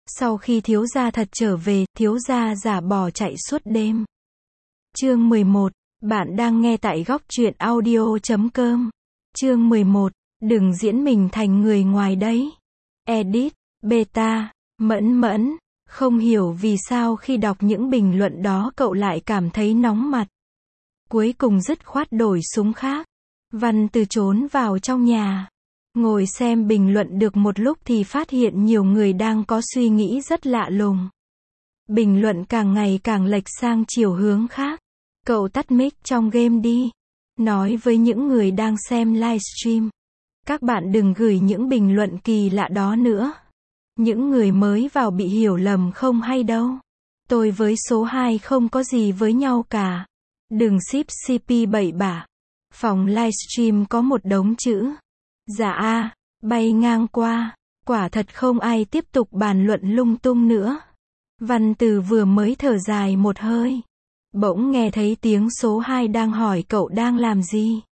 Sau khi thiếu gia thật trở về, thiếu gia giả bỏ chạy suốt đêm. Chương 11, bạn đang nghe tại góc truyện audio.com. Chương 11, đừng diễn mình thành người ngoài đấy. Edit, beta, mẫn, không hiểu vì sao khi đọc những bình luận đó cậu lại cảm thấy nóng mặt. Cuối cùng dứt khoát đổi súng khác. Văn Từ trốn vào trong nhà. Ngồi xem bình luận được một lúc thì phát hiện nhiều người đang có suy nghĩ rất lạ lùng. Bình luận càng ngày càng lệch sang chiều hướng khác. Cậu tắt mic trong game đi. Nói với những người đang xem livestream. Các bạn đừng gửi những bình luận kỳ lạ đó nữa. Những người mới vào bị hiểu lầm không hay đâu. Tôi với số 2 không có gì với nhau cả. Đừng ship CP bậy bạ. Phòng livestream có một đống chữ. Dạ bay ngang qua. Quả thật không ai tiếp tục bàn luận lung tung nữa. Văn Từ vừa mới thở dài một hơi. Bỗng nghe thấy tiếng số 2 đang hỏi cậu đang làm gì.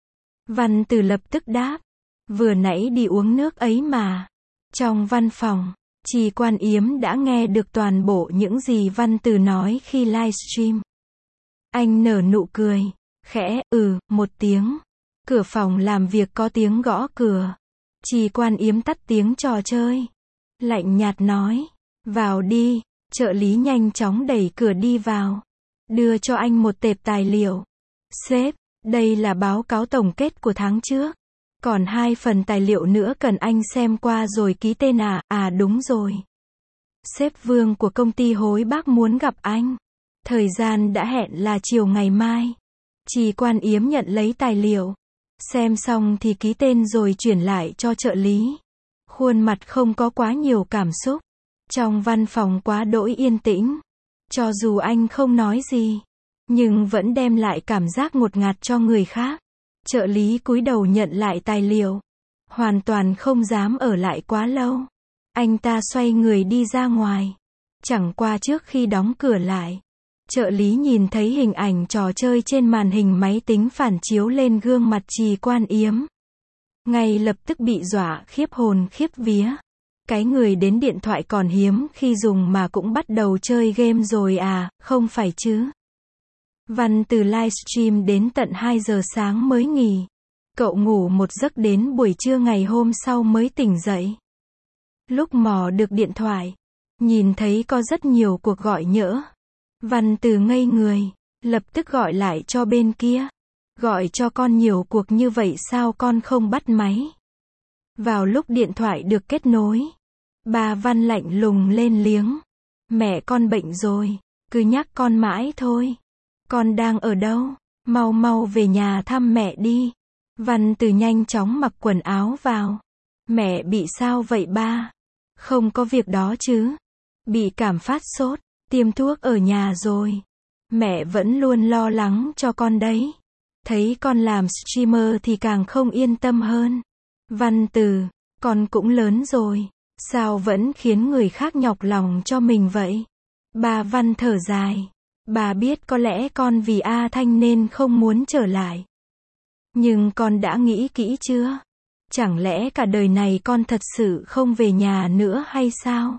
Văn Từ lập tức đáp. Vừa nãy đi uống nước ấy mà. Trong văn phòng, Trì Quan Yếm đã nghe được toàn bộ những gì Văn Từ nói khi livestream. Anh nở nụ cười, khẽ, một tiếng. Cửa phòng làm việc có tiếng gõ cửa. Trì Quan Yếm tắt tiếng trò chơi. Lạnh nhạt nói, vào đi. Trợ lý nhanh chóng đẩy cửa đi vào. Đưa cho anh một tệp tài liệu. Sếp, đây là báo cáo tổng kết của tháng trước. Còn 2 phần tài liệu nữa cần anh xem qua rồi ký tên à? À đúng rồi. Sếp Vương của công ty Hối Bác muốn gặp anh. Thời gian đã hẹn là chiều ngày mai. Trì Quan Yếm nhận lấy tài liệu. Xem xong thì ký tên rồi chuyển lại cho trợ lý. Khuôn mặt không có quá nhiều cảm xúc. Trong văn phòng quá đỗi yên tĩnh. Cho dù anh không nói gì, nhưng vẫn đem lại cảm giác ngột ngạt cho người khác. Trợ lý cúi đầu nhận lại tài liệu. Hoàn toàn không dám ở lại quá lâu. Anh ta xoay người đi ra ngoài. Chẳng qua trước khi đóng cửa lại, trợ lý nhìn thấy hình ảnh trò chơi trên màn hình máy tính phản chiếu lên gương mặt Trì Quan Yếm. Ngay lập tức bị dọa khiếp hồn khiếp vía. Cái người đến điện thoại còn hiếm khi dùng mà cũng bắt đầu chơi game rồi à, không phải chứ. Văn Từ livestream đến tận 2 giờ sáng mới nghỉ. Cậu ngủ một giấc đến buổi trưa ngày hôm sau mới tỉnh dậy. Lúc mò được điện thoại, nhìn thấy có rất nhiều cuộc gọi nhỡ. Văn Từ ngây người, lập tức gọi lại cho bên kia. Gọi cho con nhiều cuộc như vậy sao con không bắt máy? Vào lúc điện thoại được kết nối, bà Văn lạnh lùng lên liếng. Mẹ con bệnh rồi, cứ nhắc con mãi thôi. Con đang ở đâu? Mau mau về nhà thăm mẹ đi. Văn Từ nhanh chóng mặc quần áo vào. Mẹ bị sao vậy ba? Không có việc đó chứ. Bị cảm phát sốt, tiêm thuốc ở nhà rồi. Mẹ vẫn luôn lo lắng cho con đấy. Thấy con làm streamer thì càng không yên tâm hơn. Văn Từ, con cũng lớn rồi. Sao vẫn khiến người khác nhọc lòng cho mình vậy? Bà Văn thở dài. Bà biết có lẽ con vì A Thanh nên không muốn trở lại. Nhưng con đã nghĩ kỹ chưa? Chẳng lẽ cả đời này con thật sự không về nhà nữa hay sao?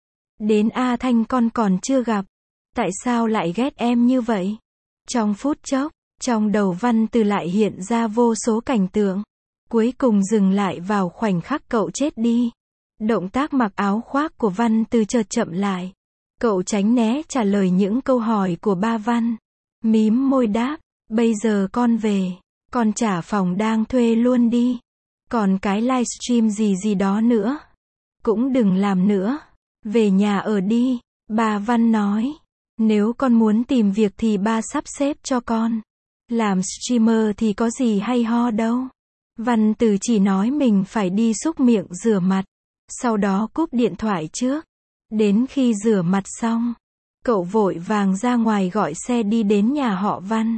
Đến A Thanh con còn chưa gặp. Tại sao lại ghét em như vậy? Trong phút chốc, trong đầu Văn Từ lại hiện ra vô số cảnh tượng. Cuối cùng dừng lại vào khoảnh khắc cậu chết đi. Động tác mặc áo khoác của Văn Từ chợt chậm lại. Cậu tránh né trả lời những câu hỏi của ba Văn. Mím môi đáp, bây giờ con về, con trả phòng đang thuê luôn đi. Còn cái livestream gì đó nữa, cũng đừng làm nữa. Về nhà ở đi, bà Văn nói. Nếu con muốn tìm việc thì ba sắp xếp cho con. Làm streamer thì có gì hay ho đâu. Văn Từ chỉ nói mình phải đi súc miệng rửa mặt. Sau đó cúp điện thoại trước. Đến khi rửa mặt xong, cậu vội vàng ra ngoài gọi xe đi đến nhà họ Văn.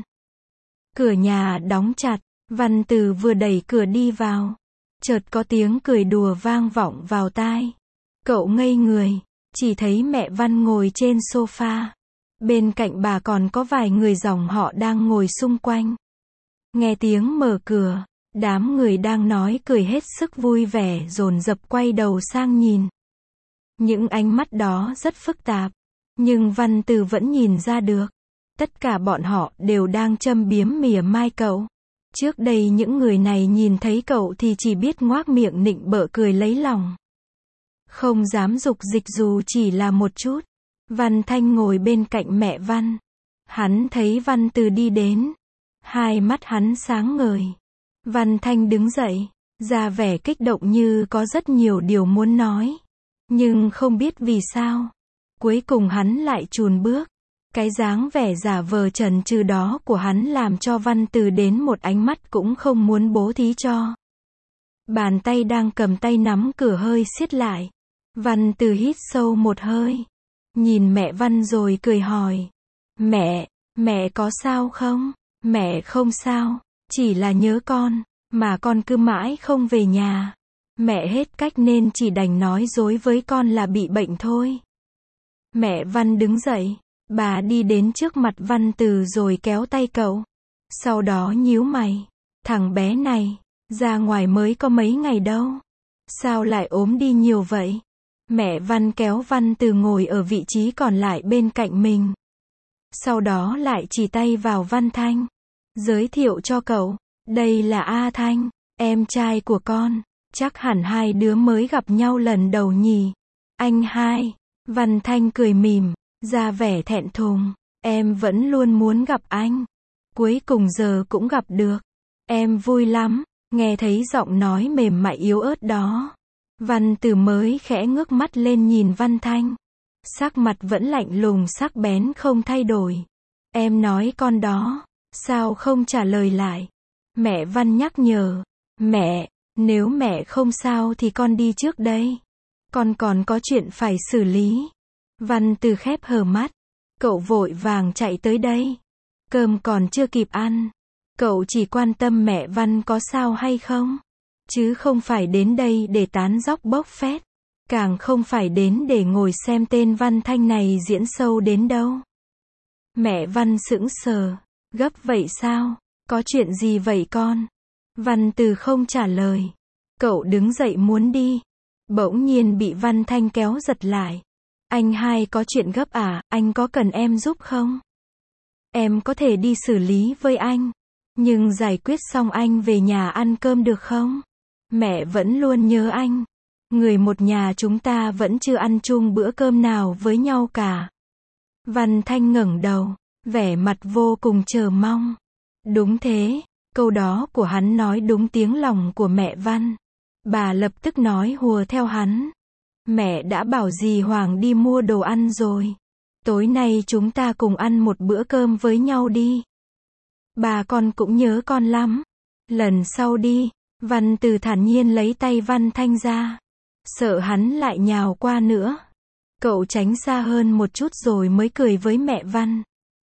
Cửa nhà đóng chặt, Văn Từ vừa đẩy cửa đi vào. Chợt có tiếng cười đùa vang vọng vào tai. Cậu ngây người, chỉ thấy mẹ Văn ngồi trên sofa. Bên cạnh bà còn có vài người dòng họ đang ngồi xung quanh. Nghe tiếng mở cửa, đám người đang nói cười hết sức vui vẻ dồn dập quay đầu sang nhìn. Những ánh mắt đó rất phức tạp. Nhưng Văn Từ vẫn nhìn ra được. Tất cả bọn họ đều đang châm biếm mỉa mai cậu. Trước đây những người này nhìn thấy cậu thì chỉ biết ngoác miệng nịnh bợ cười lấy lòng. Không dám dục dịch dù chỉ là một chút. Văn Thanh ngồi bên cạnh mẹ Văn. Hắn thấy Văn Từ đi đến. Hai mắt hắn sáng ngời. Văn Thanh đứng dậy, ra vẻ kích động như có rất nhiều điều muốn nói. Nhưng không biết vì sao. Cuối cùng hắn lại chùn bước. Cái dáng vẻ giả vờ chần chừ đó của hắn làm cho Văn Từ đến một ánh mắt cũng không muốn bố thí cho. Bàn tay đang cầm tay nắm cửa hơi siết lại. Văn Từ hít sâu một hơi. Nhìn mẹ Văn rồi cười hỏi. Mẹ có sao không? Mẹ không sao, chỉ là nhớ con, mà con cứ mãi không về nhà. Mẹ hết cách nên chỉ đành nói dối với con là bị bệnh thôi. Mẹ Văn đứng dậy, bà đi đến trước mặt Văn Từ rồi kéo tay cậu. Sau đó nhíu mày, thằng bé này, ra ngoài mới có mấy ngày đâu. Sao lại ốm đi nhiều vậy? Mẹ Văn kéo Văn Từ ngồi ở vị trí còn lại bên cạnh mình. Sau đó lại chỉ tay vào Văn Thanh. Giới thiệu cho cậu, đây là A Thanh, em trai của con. Chắc hẳn hai đứa mới gặp nhau lần đầu nhỉ. Anh hai. Văn Thanh cười mỉm, ra vẻ thẹn thùng. Em vẫn luôn muốn gặp anh. Cuối cùng giờ cũng gặp được. Em vui lắm. Nghe thấy giọng nói mềm mại yếu ớt đó. Văn Từ mới khẽ ngước mắt lên nhìn Văn Thanh. Sắc mặt vẫn lạnh lùng sắc bén không thay đổi. Em nói con đó, sao không trả lời lại? Mẹ Văn nhắc nhở. Mẹ, nếu mẹ không sao thì con đi trước đây. Con còn có chuyện phải xử lý. Văn Từ khép hờ mắt. Cậu vội vàng chạy tới đây. Cơm còn chưa kịp ăn. Cậu chỉ quan tâm mẹ Văn có sao hay không. Chứ không phải đến đây để tán dóc bốc phét. Càng không phải đến để ngồi xem tên Văn Thanh này diễn sâu đến đâu. Mẹ Văn sững sờ. Gấp vậy sao? Có chuyện gì vậy con? Văn Từ không trả lời. Cậu đứng dậy muốn đi. Bỗng nhiên bị Văn Thanh kéo giật lại. Anh hai có chuyện gấp à? Anh có cần em giúp không? Em có thể đi xử lý với anh. Nhưng giải quyết xong anh về nhà ăn cơm được không? Mẹ vẫn luôn nhớ anh. Người một nhà chúng ta vẫn chưa ăn chung bữa cơm nào với nhau cả. Văn Thanh ngẩng đầu, vẻ mặt vô cùng chờ mong. Đúng thế, câu đó của hắn nói đúng tiếng lòng của mẹ Văn. Bà lập tức nói hùa theo hắn. Mẹ đã bảo dì Hoàng đi mua đồ ăn rồi. Tối nay chúng ta cùng ăn một bữa cơm với nhau đi. Bà con cũng nhớ con lắm. Lần sau đi. Văn Từ thản nhiên lấy tay Văn Thanh ra. Sợ hắn lại nhào qua nữa. Cậu tránh xa hơn một chút rồi mới cười với mẹ Văn.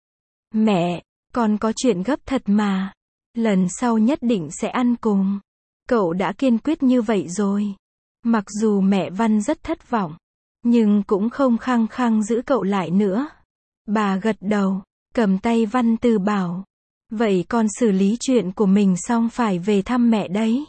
Mẹ, con có chuyện gấp thật mà. Lần sau nhất định sẽ ăn cùng. Cậu đã kiên quyết như vậy rồi. Mặc dù mẹ Văn rất thất vọng. Nhưng cũng không khăng khăng giữ cậu lại nữa. Bà gật đầu, cầm tay Văn Từ bảo. Vậy con xử lý chuyện của mình xong phải về thăm mẹ đấy.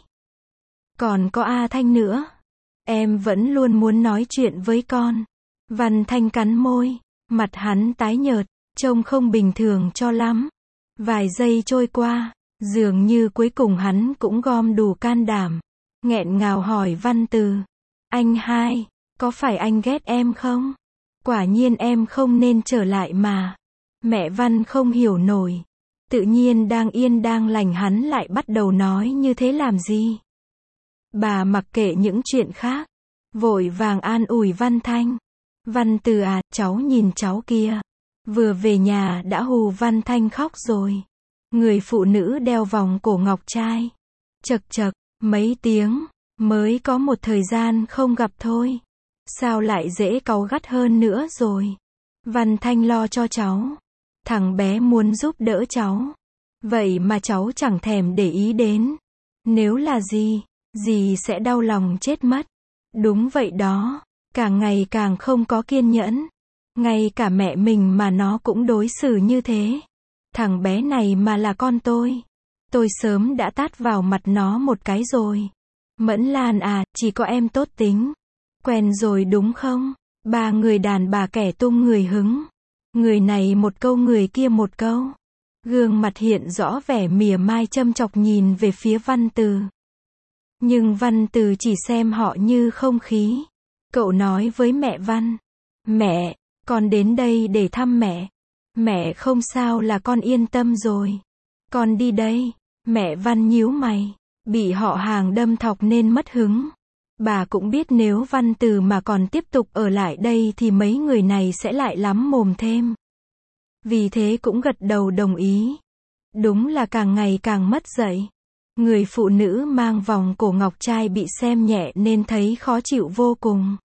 Còn có A Thanh nữa. Em vẫn luôn muốn nói chuyện với con. Văn Thanh cắn môi. Mặt hắn tái nhợt. Trông không bình thường cho lắm. Vài giây trôi qua. Dường như cuối cùng hắn cũng gom đủ can đảm. Nghẹn ngào hỏi Văn Từ. Anh hai, có phải anh ghét em không? Quả nhiên em không nên trở lại mà. Mẹ Văn không hiểu nổi. Tự nhiên đang yên đang lành hắn lại bắt đầu nói như thế làm gì? Bà mặc kệ những chuyện khác. Vội vàng an ủi Văn Thanh. Văn Từ à, cháu nhìn cháu kia. Vừa về nhà đã hù Văn Thanh khóc rồi. Người phụ nữ đeo vòng cổ ngọc trai. Chật chật, mấy tiếng, mới có một thời gian không gặp thôi. Sao lại dễ cáu gắt hơn nữa rồi. Văn Thanh lo cho cháu. Thằng bé muốn giúp đỡ cháu. Vậy mà cháu chẳng thèm để ý đến. Nếu là dì sẽ đau lòng chết mất. Đúng vậy đó. Càng ngày càng không có kiên nhẫn. Ngay cả mẹ mình mà nó cũng đối xử như thế. Thằng bé này mà là con tôi sớm đã tát vào mặt nó một cái rồi. Mẫn Lan à, chỉ có em tốt tính. Quen rồi đúng không? Ba người đàn bà kẻ tung người hứng. Người này một câu người kia một câu. Gương mặt hiện rõ vẻ mỉa mai châm chọc nhìn về phía Văn Từ. Nhưng Văn Từ chỉ xem họ như không khí. Cậu nói với mẹ Văn. Mẹ, con đến đây để thăm mẹ. Mẹ không sao là con yên tâm rồi. Con đi đây. Mẹ Văn nhíu mày. Bị họ hàng đâm thọc nên mất hứng. Bà cũng biết nếu Văn Từ mà còn tiếp tục ở lại đây thì mấy người này sẽ lại lắm mồm thêm. Vì thế cũng gật đầu đồng ý. Đúng là càng ngày càng mất dạy. Người phụ nữ mang vòng cổ ngọc trai bị xem nhẹ nên thấy khó chịu vô cùng.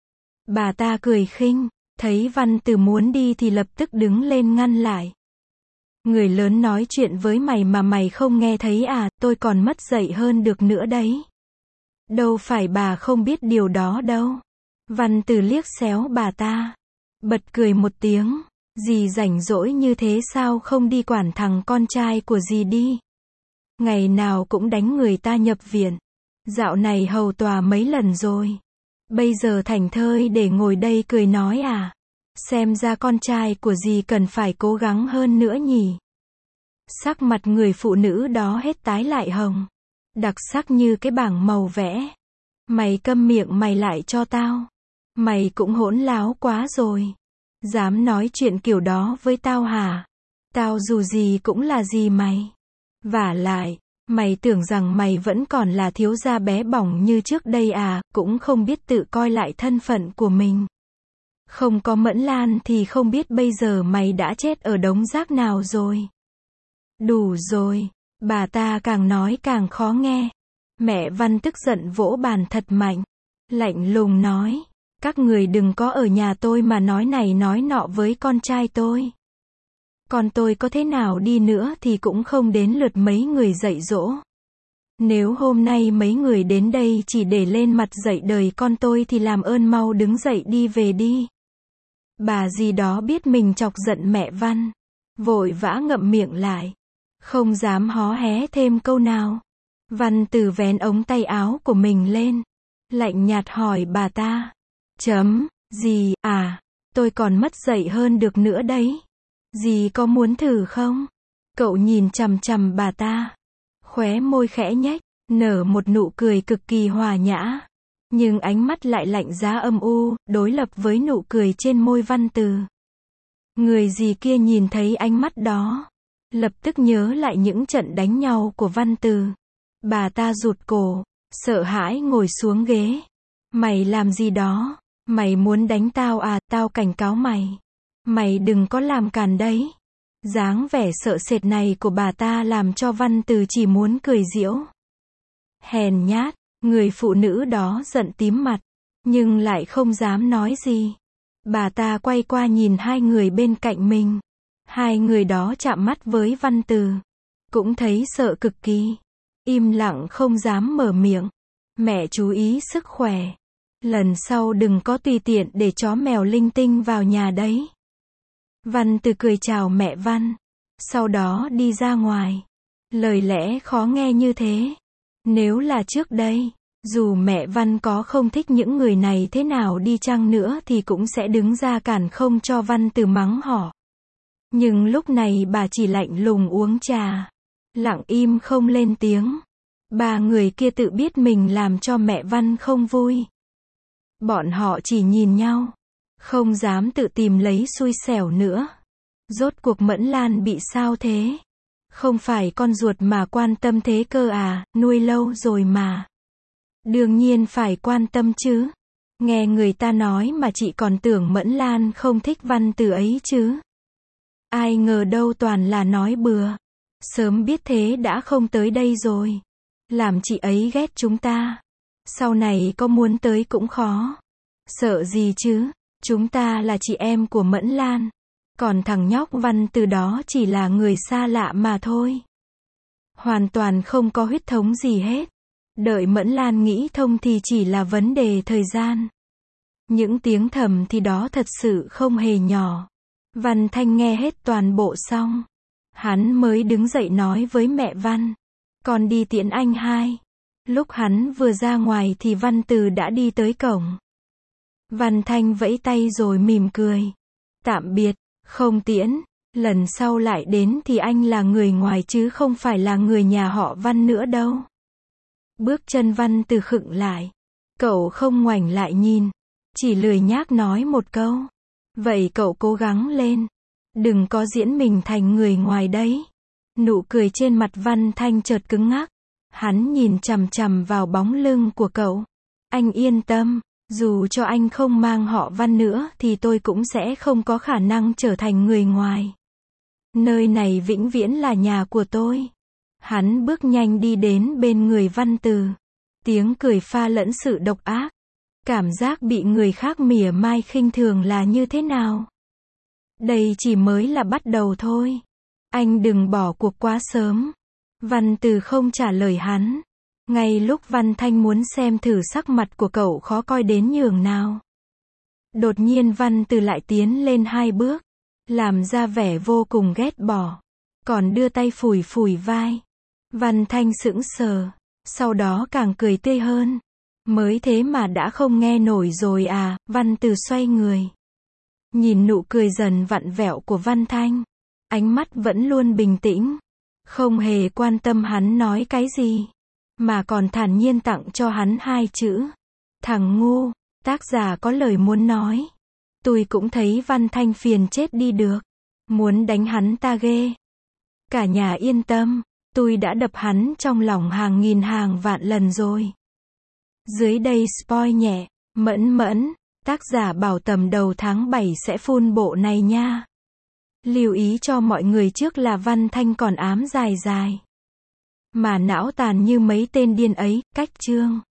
Bà ta cười khinh, thấy Văn Từ muốn đi thì lập tức đứng lên ngăn lại. Người lớn nói chuyện với mày mà mày không nghe thấy à, tôi còn mất dạy hơn được nữa đấy. Đâu phải bà không biết điều đó đâu. Văn Từ liếc xéo bà ta. Bật cười một tiếng. Dì rảnh rỗi như thế sao không đi quản thằng con trai của dì đi. Ngày nào cũng đánh người ta nhập viện. Dạo này hầu tòa mấy lần rồi. Bây giờ thảnh thơi để ngồi đây cười nói à. Xem ra con trai của dì cần phải cố gắng hơn nữa nhỉ. Sắc mặt người phụ nữ đó hết tái lại hồng. Đặc sắc như cái bảng màu vẽ. Mày câm miệng mày lại cho tao. Mày cũng hỗn láo quá rồi. Dám nói chuyện kiểu đó với tao hả? Tao dù gì cũng là gì mày. Vả lại, mày tưởng rằng mày vẫn còn là thiếu gia bé bỏng như trước đây à, cũng không biết tự coi lại thân phận của mình. Không có Mẫn Lan thì không biết bây giờ mày đã chết ở đống rác nào rồi. Đủ rồi, bà ta càng nói càng khó nghe. Mẹ Văn tức giận vỗ bàn thật mạnh. Lạnh lùng nói. Các người đừng có ở nhà tôi mà nói này nói nọ với con trai tôi. Con tôi có thế nào đi nữa thì cũng không đến lượt mấy người dạy dỗ. Nếu hôm nay mấy người đến đây chỉ để lên mặt dạy đời con tôi thì làm ơn mau đứng dậy đi về đi. Bà gì đó biết mình chọc giận mẹ Văn. Vội vã ngậm miệng lại. Không dám hó hé thêm câu nào. Văn Từ vén ống tay áo của mình lên. Lạnh nhạt hỏi bà ta. Dì, à, tôi còn mất dạy hơn được nữa đấy. Dì có muốn thử không? Cậu nhìn chằm chằm bà ta. Khóe môi khẽ nhếch, nở một nụ cười cực kỳ hòa nhã. Nhưng ánh mắt lại lạnh giá âm u, đối lập với nụ cười trên môi Văn Từ. Người dì kia nhìn thấy ánh mắt đó. Lập tức nhớ lại những trận đánh nhau của Văn Từ. Bà ta rụt cổ, sợ hãi ngồi xuống ghế. Mày làm gì đó? Mày muốn đánh tao à, tao cảnh cáo mày. Mày đừng có làm càn đấy. Dáng vẻ sợ sệt này của bà ta làm cho Văn Từ chỉ muốn cười giễu. Hèn nhát, người phụ nữ đó giận tím mặt, nhưng lại không dám nói gì. Bà ta quay qua nhìn hai người bên cạnh mình. Hai người đó chạm mắt với Văn Từ. Cũng thấy sợ cực kỳ. Im lặng không dám mở miệng. Mẹ chú ý sức khỏe. Lần sau đừng có tùy tiện để chó mèo linh tinh vào nhà đấy. Văn Từ cười chào mẹ Văn. Sau đó đi ra ngoài. Lời lẽ khó nghe như thế. Nếu là trước đây, dù mẹ Văn có không thích những người này thế nào đi chăng nữa thì cũng sẽ đứng ra cản không cho Văn Từ mắng họ. Nhưng lúc này bà chỉ lạnh lùng uống trà. Lặng im không lên tiếng. Ba người kia tự biết mình làm cho mẹ Văn không vui. Bọn họ chỉ nhìn nhau. Không dám tự tìm lấy xui xẻo nữa. Rốt cuộc Mẫn Lan bị sao thế? Không phải con ruột mà quan tâm thế cơ à, nuôi lâu rồi mà. Đương nhiên phải quan tâm chứ. Nghe người ta nói mà chị còn tưởng Mẫn Lan không thích Văn Từ ấy chứ. Ai ngờ đâu toàn là nói bừa. Sớm biết thế đã không tới đây rồi. Làm chị ấy ghét chúng ta. Sau này có muốn tới cũng khó. Sợ gì chứ, chúng ta là chị em của Mẫn Lan. Còn thằng nhóc Văn Từ đó chỉ là người xa lạ mà thôi. Hoàn toàn không có huyết thống gì hết. Đợi Mẫn Lan nghĩ thông thì chỉ là vấn đề thời gian. Những tiếng thầm thì đó thật sự không hề nhỏ. Văn Thanh nghe hết toàn bộ xong. Hắn mới đứng dậy nói với mẹ Văn. Con đi tiễn anh hai. Lúc hắn vừa ra ngoài thì Văn Từ đã đi tới cổng. Văn Thanh vẫy tay rồi mỉm cười. Tạm biệt, không tiễn. Lần sau lại đến thì anh là người ngoài chứ không phải là người nhà họ Văn nữa đâu. Bước chân Văn Từ khựng lại. Cậu không ngoảnh lại nhìn. Chỉ lười nhác nói một câu. Vậy cậu cố gắng lên. Đừng có diễn mình thành người ngoài đấy. Nụ cười trên mặt Văn Thanh chợt cứng ngắc. Hắn nhìn chằm chằm vào bóng lưng của cậu. Anh yên tâm. Dù cho anh không mang họ Văn nữa thì tôi cũng sẽ không có khả năng trở thành người ngoài. Nơi này vĩnh viễn là nhà của tôi. Hắn bước nhanh đi đến bên người Văn Từ. Tiếng cười pha lẫn sự độc ác. Cảm giác bị người khác mỉa mai khinh thường là như thế nào? Đây chỉ mới là bắt đầu thôi. Anh đừng bỏ cuộc quá sớm. Văn Từ không trả lời hắn. Ngay lúc Văn Thanh muốn xem thử sắc mặt của cậu khó coi đến nhường nào. Đột nhiên Văn Từ lại tiến lên 2 bước. Làm ra vẻ vô cùng ghét bỏ. Còn đưa tay phủi phủi vai. Văn Thanh sững sờ. Sau đó càng cười tươi hơn. Mới thế mà đã không nghe nổi rồi à? Văn Từ xoay người. Nhìn nụ cười dần vặn vẹo của Văn Thanh. Ánh mắt vẫn luôn bình tĩnh. Không hề quan tâm hắn nói cái gì. Mà còn thản nhiên tặng cho hắn 2 chữ. Thằng ngu. Tác giả có lời muốn nói. Tôi cũng thấy Văn Thanh phiền chết đi được. Muốn đánh hắn ta ghê. Cả nhà yên tâm. Tôi đã đập hắn trong lòng hàng nghìn hàng vạn lần rồi. Dưới đây spoil nhẹ. Mẫn mẫn. Tác giả bảo tầm đầu tháng 7 sẽ full bộ này nha. Lưu ý cho mọi người trước là Văn Thanh còn ám dài dài. Mà não tàn như mấy tên điên ấy, cách chương.